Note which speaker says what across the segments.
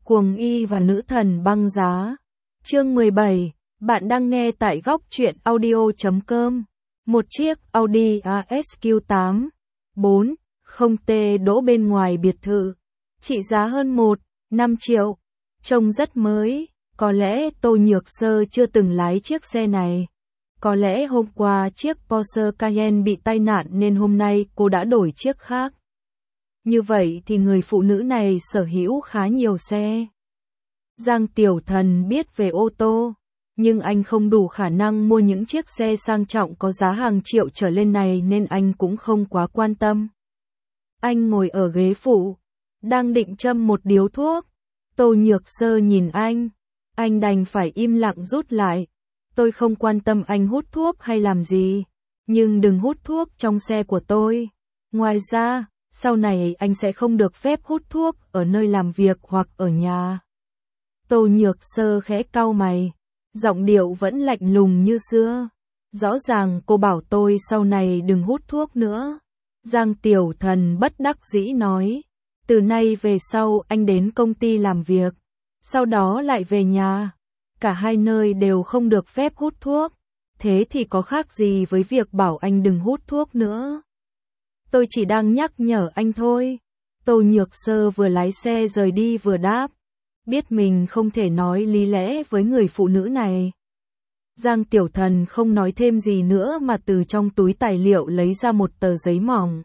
Speaker 1: Cuồng y và nữ thần băng giá. Chương 17, bạn đang nghe tại góc truyện audio.com. Một chiếc Audi ASQ8 4 0T đỗ bên ngoài biệt thự, trị giá hơn 1,5 triệu, trông rất mới. Có lẽ Tô Nhược Sơ chưa từng lái chiếc xe này. Có lẽ hôm qua chiếc Porsche Cayenne bị tai nạn nên hôm nay cô đã đổi chiếc khác. Như vậy thì người phụ nữ này sở hữu khá nhiều xe. Giang Tiểu Thần biết về ô tô, nhưng anh không đủ khả năng mua những chiếc xe sang trọng có giá hàng triệu trở lên này nên anh cũng không quá quan tâm. Anh ngồi ở ghế phụ, đang định châm một điếu thuốc. Tô Nhược Sơ nhìn anh đành phải im lặng rút lại. Tôi không quan tâm anh hút thuốc hay làm gì, nhưng đừng hút thuốc trong xe của tôi. Ngoài ra, sau này anh sẽ không được phép hút thuốc ở nơi làm việc hoặc ở nhà. Tô Nhược Sơ khẽ cau mày, giọng điệu vẫn lạnh lùng như xưa. Rõ ràng cô bảo tôi sau này đừng hút thuốc nữa. Giang Tiểu Thần bất đắc dĩ nói, từ nay về sau anh đến công ty làm việc, sau đó lại về nhà. Cả hai nơi đều không được phép hút thuốc, thế thì có khác gì với việc bảo anh đừng hút thuốc nữa. Tôi chỉ đang nhắc nhở anh thôi. Tô Nhược Sơ vừa lái xe rời đi vừa đáp, biết mình không thể nói lý lẽ với người phụ nữ này. Giang Tiểu Thần không nói thêm gì nữa mà từ trong túi tài liệu lấy ra một tờ giấy mỏng.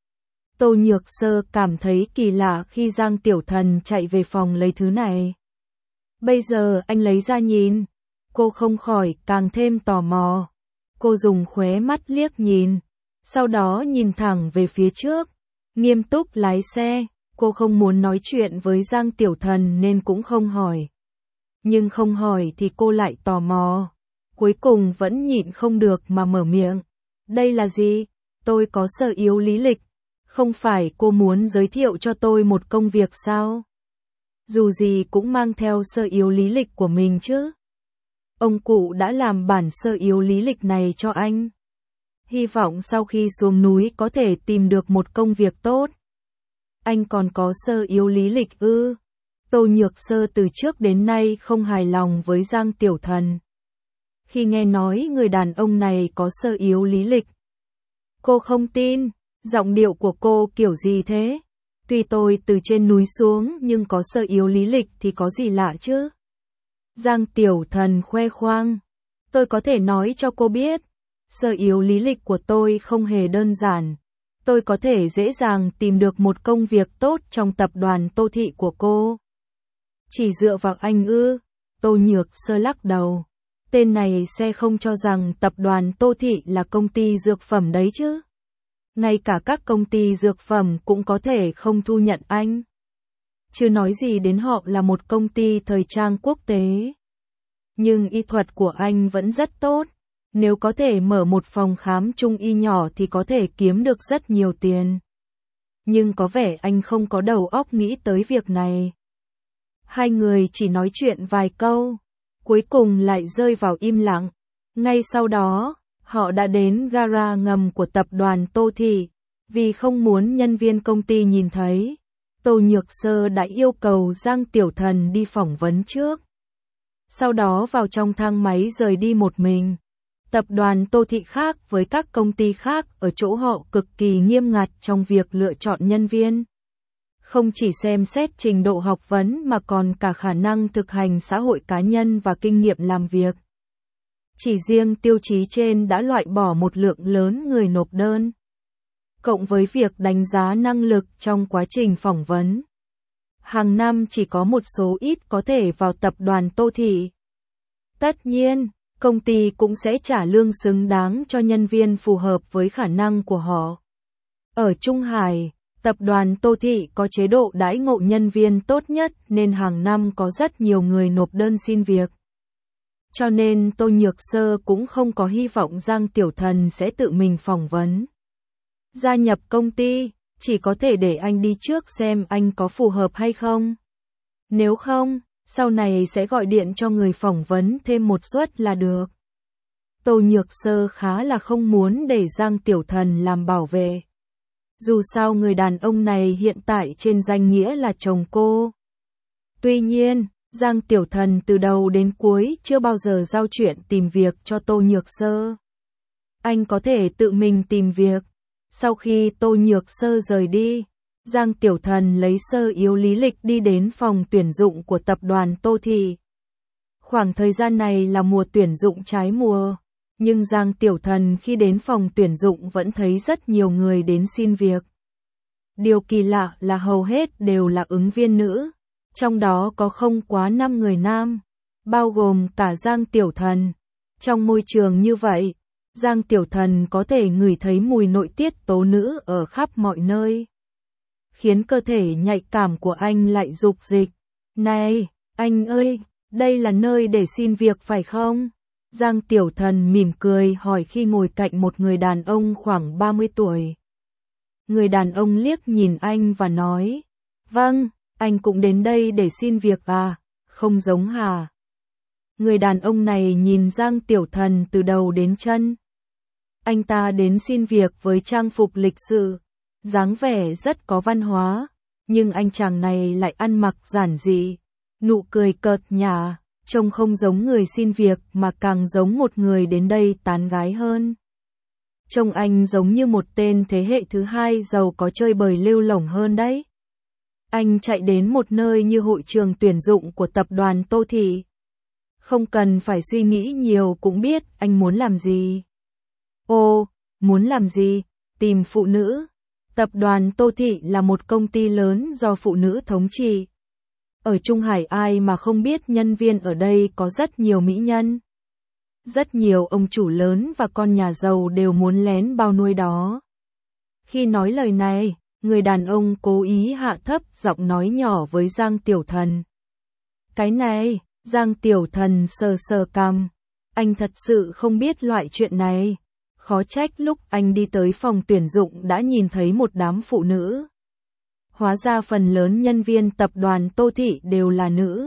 Speaker 1: Tô Nhược Sơ cảm thấy kỳ lạ khi Giang Tiểu Thần chạy về phòng lấy thứ này. Bây giờ anh lấy ra nhìn, cô không khỏi càng thêm tò mò. Cô dùng khóe mắt liếc nhìn, sau đó nhìn thẳng về phía trước, nghiêm túc lái xe. Cô không muốn nói chuyện với Giang Tiểu Thần nên cũng không hỏi. Nhưng không hỏi thì cô lại tò mò. Cuối cùng vẫn nhịn không được mà mở miệng. Đây là gì? Tôi có sơ yếu lý lịch. Không phải cô muốn giới thiệu cho tôi một công việc sao? Dù gì cũng mang theo sơ yếu lý lịch của mình chứ. Ông cụ đã làm bản sơ yếu lý lịch này cho anh. Hy vọng sau khi xuống núi có thể tìm được một công việc tốt. Anh còn có sơ yếu lý lịch ư? Tô Nhược Sơ từ trước đến nay không hài lòng với Giang Tiểu Thần. Khi nghe nói người đàn ông này có sơ yếu lý lịch, cô không tin. Giọng điệu của cô kiểu gì thế? Tuy tôi từ trên núi xuống nhưng có sơ yếu lý lịch thì có gì lạ chứ? Giang Tiểu Thần khoe khoang. Tôi có thể nói cho cô biết, sơ yếu lý lịch của tôi không hề đơn giản. Tôi có thể dễ dàng tìm được một công việc tốt trong tập đoàn Tô Thị của cô. Chỉ dựa vào anh ư? Tô Nhược Sơ lắc đầu. Tên này sẽ không cho rằng tập đoàn Tô Thị là công ty dược phẩm đấy chứ. Ngay cả các công ty dược phẩm cũng có thể không thu nhận anh. Chưa nói gì đến họ là một công ty thời trang quốc tế. Nhưng y thuật của anh vẫn rất tốt. Nếu có thể mở một phòng khám trung y nhỏ thì có thể kiếm được rất nhiều tiền. Nhưng có vẻ anh không có đầu óc nghĩ tới việc này. Hai người chỉ nói chuyện vài câu, cuối cùng lại rơi vào im lặng. Ngay sau đó, họ đã đến gara ngầm của tập đoàn Tô Thị. Vì không muốn nhân viên công ty nhìn thấy, Tô Nhược Sơ đã yêu cầu Giang Tiểu Thần đi phỏng vấn trước. Sau đó vào trong thang máy rời đi một mình. Tập đoàn Tô Thị khác với các công ty khác ở chỗ họ cực kỳ nghiêm ngặt trong việc lựa chọn nhân viên. Không chỉ xem xét trình độ học vấn mà còn cả khả năng thực hành xã hội cá nhân và kinh nghiệm làm việc. Chỉ riêng tiêu chí trên đã loại bỏ một lượng lớn người nộp đơn. Cộng với việc đánh giá năng lực trong quá trình phỏng vấn. Hàng năm chỉ có một số ít có thể vào tập đoàn Tô Thị. Tất nhiên, công ty cũng sẽ trả lương xứng đáng cho nhân viên phù hợp với khả năng của họ. Ở Trung Hải, tập đoàn Tô Thị có chế độ đãi ngộ nhân viên tốt nhất nên hàng năm có rất nhiều người nộp đơn xin việc. Cho nên Tô Nhược Sơ cũng không có hy vọng Giang Tiểu Thần sẽ tự mình phỏng vấn. Gia nhập công ty, chỉ có thể để anh đi trước xem anh có phù hợp hay không. Nếu không, sau này sẽ gọi điện cho người phỏng vấn thêm một suất là được. Tô Nhược Sơ khá là không muốn để Giang Tiểu Thần làm bảo vệ. Dù sao người đàn ông này hiện tại trên danh nghĩa là chồng cô. Tuy nhiên, Giang Tiểu Thần từ đầu đến cuối chưa bao giờ giao chuyện tìm việc cho Tô Nhược Sơ. Anh có thể tự mình tìm việc. Sau khi Tô Nhược Sơ rời đi, Giang Tiểu Thần lấy sơ yếu lý lịch đi đến phòng tuyển dụng của tập đoàn Tô Thị. Khoảng thời gian này là mùa tuyển dụng trái mùa, nhưng Giang Tiểu Thần khi đến phòng tuyển dụng vẫn thấy rất nhiều người đến xin việc. Điều kỳ lạ là hầu hết đều là ứng viên nữ, trong đó có không quá 5 người nam, bao gồm cả Giang Tiểu Thần. Trong môi trường như vậy, Giang Tiểu Thần có thể ngửi thấy mùi nội tiết tố nữ ở khắp mọi nơi, khiến cơ thể nhạy cảm của anh lại rục rịch. Này, anh ơi, đây là nơi để xin việc phải không? Giang Tiểu Thần mỉm cười hỏi khi ngồi cạnh một người đàn ông khoảng 30 tuổi. Người đàn ông liếc nhìn anh và nói, vâng, anh cũng đến đây để xin việc à, không giống hả? Người đàn ông này nhìn Giang Tiểu Thần từ đầu đến chân. Anh ta đến xin việc với trang phục lịch sự, dáng vẻ rất có văn hóa, nhưng anh chàng này lại ăn mặc giản dị, nụ cười cợt nhả, trông không giống người xin việc mà càng giống một người đến đây tán gái hơn. Trông anh giống như một tên thế hệ thứ hai giàu có chơi bời lêu lổng hơn đấy. Anh chạy đến một nơi như hội trường tuyển dụng của tập đoàn Tô Thị. Không cần phải suy nghĩ nhiều cũng biết anh muốn làm gì. Ồ, muốn làm gì? Tìm phụ nữ. Tập đoàn Tô Thị là một công ty lớn do phụ nữ thống trị. Ở Trung Hải ai mà không biết nhân viên ở đây có rất nhiều mỹ nhân. Rất nhiều ông chủ lớn và con nhà giàu đều muốn lén bao nuôi đó. Khi nói lời này, người đàn ông cố ý hạ thấp giọng nói nhỏ với Giang Tiểu Thần. Cái này, Giang Tiểu Thần sờ sờ cằm. Anh thật sự không biết loại chuyện này. Khó trách lúc anh đi tới phòng tuyển dụng đã nhìn thấy một đám phụ nữ. Hóa ra phần lớn nhân viên tập đoàn Tô Thị đều là nữ.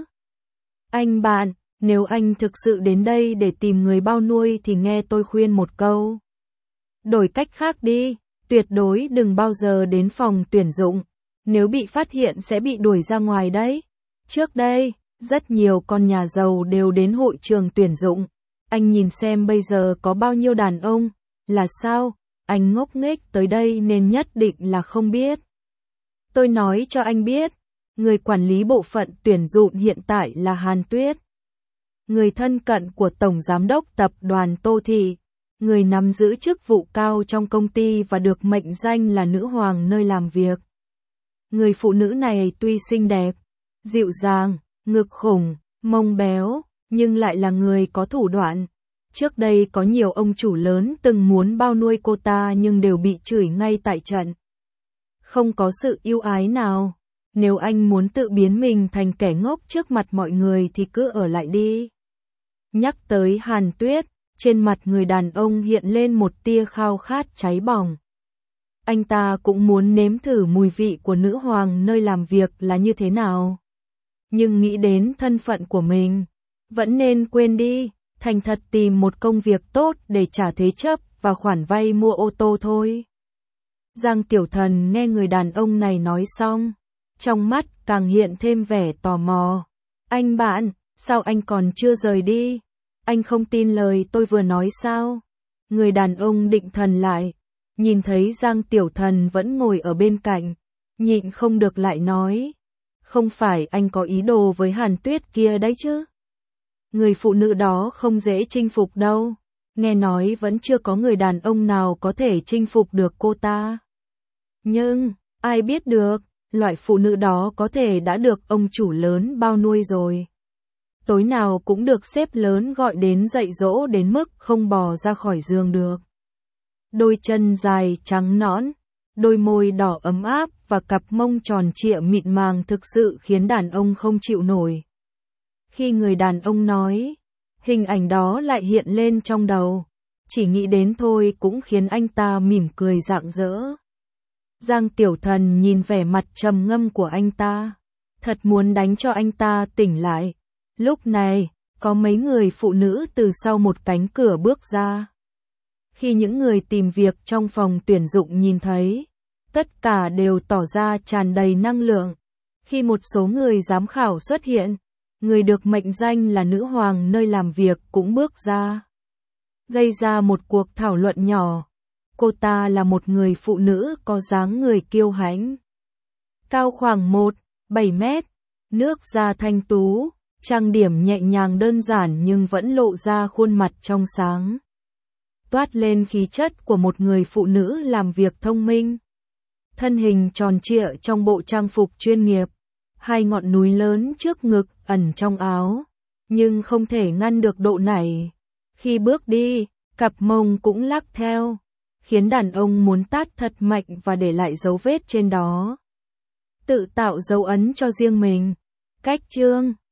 Speaker 1: Anh bạn, nếu anh thực sự đến đây để tìm người bao nuôi thì nghe tôi khuyên một câu. Đổi cách khác đi, tuyệt đối đừng bao giờ đến phòng tuyển dụng. Nếu bị phát hiện sẽ bị đuổi ra ngoài đấy. Trước đây, rất nhiều con nhà giàu đều đến hội trường tuyển dụng. Anh nhìn xem bây giờ có bao nhiêu đàn ông. Là sao? Anh ngốc nghếch tới đây nên nhất định là không biết. Tôi nói cho anh biết, người quản lý bộ phận tuyển dụng hiện tại là Hàn Tuyết. Người thân cận của Tổng Giám đốc Tập đoàn Tô Thị, người nắm giữ chức vụ cao trong công ty và được mệnh danh là nữ hoàng nơi làm việc. Người phụ nữ này tuy xinh đẹp, dịu dàng, ngực khủng, mông béo, nhưng lại là người có thủ đoạn. Trước đây có nhiều ông chủ lớn từng muốn bao nuôi cô ta nhưng đều bị chửi ngay tại trận. Không có sự ưu ái nào. Nếu anh muốn tự biến mình thành kẻ ngốc trước mặt mọi người thì cứ ở lại đi. Nhắc tới Hàn Tuyết, trên mặt người đàn ông hiện lên một tia khao khát cháy bỏng. Anh ta cũng muốn nếm thử mùi vị của nữ hoàng nơi làm việc là như thế nào. Nhưng nghĩ đến thân phận của mình, vẫn nên quên đi. Thành thật tìm một công việc tốt để trả thế chấp và khoản vay mua ô tô thôi. Giang Tiểu Thần nghe người đàn ông này nói xong, trong mắt càng hiện thêm vẻ tò mò. Anh bạn, sao anh còn chưa rời đi? Anh không tin lời tôi vừa nói sao? Người đàn ông định thần lại, nhìn thấy Giang Tiểu Thần vẫn ngồi ở bên cạnh, nhịn không được lại nói. Không phải anh có ý đồ với Hàn Tuyết kia đấy chứ? Người phụ nữ đó không dễ chinh phục đâu. Nghe nói vẫn chưa có người đàn ông nào có thể chinh phục được cô ta. Nhưng, ai biết được, loại phụ nữ đó có thể đã được ông chủ lớn bao nuôi rồi. Tối nào cũng được sếp lớn gọi đến dạy dỗ đến mức không bò ra khỏi giường được. Đôi chân dài trắng nõn, đôi môi đỏ ấm áp và cặp mông tròn trịa mịn màng thực sự khiến đàn ông không chịu nổi. Khi người đàn ông nói, hình ảnh đó lại hiện lên trong đầu. Chỉ nghĩ đến thôi cũng khiến anh ta mỉm cười rạng rỡ. Giang Tiểu Thần nhìn vẻ mặt trầm ngâm của anh ta, thật muốn đánh cho anh ta tỉnh lại. Lúc này, có mấy người phụ nữ từ sau một cánh cửa bước ra. Khi những người tìm việc trong phòng tuyển dụng nhìn thấy, tất cả đều tỏ ra tràn đầy năng lượng. Khi một số người giám khảo xuất hiện, người được mệnh danh là nữ hoàng nơi làm việc cũng bước ra, gây ra một cuộc thảo luận nhỏ. Cô ta là một người phụ nữ có dáng người kiêu hãnh, cao khoảng 1,7 mét, nước da thanh tú, trang điểm nhẹ nhàng đơn giản nhưng vẫn lộ ra khuôn mặt trong sáng, toát lên khí chất của một người phụ nữ làm việc thông minh. Thân hình tròn trịa trong bộ trang phục chuyên nghiệp, hai ngọn núi lớn trước ngực ẩn trong áo, nhưng không thể ngăn được độ nảy. Khi bước đi, cặp mông cũng lắc theo, khiến đàn ông muốn tát thật mạnh và để lại dấu vết trên đó. Tự tạo dấu ấn cho riêng mình. Cách chương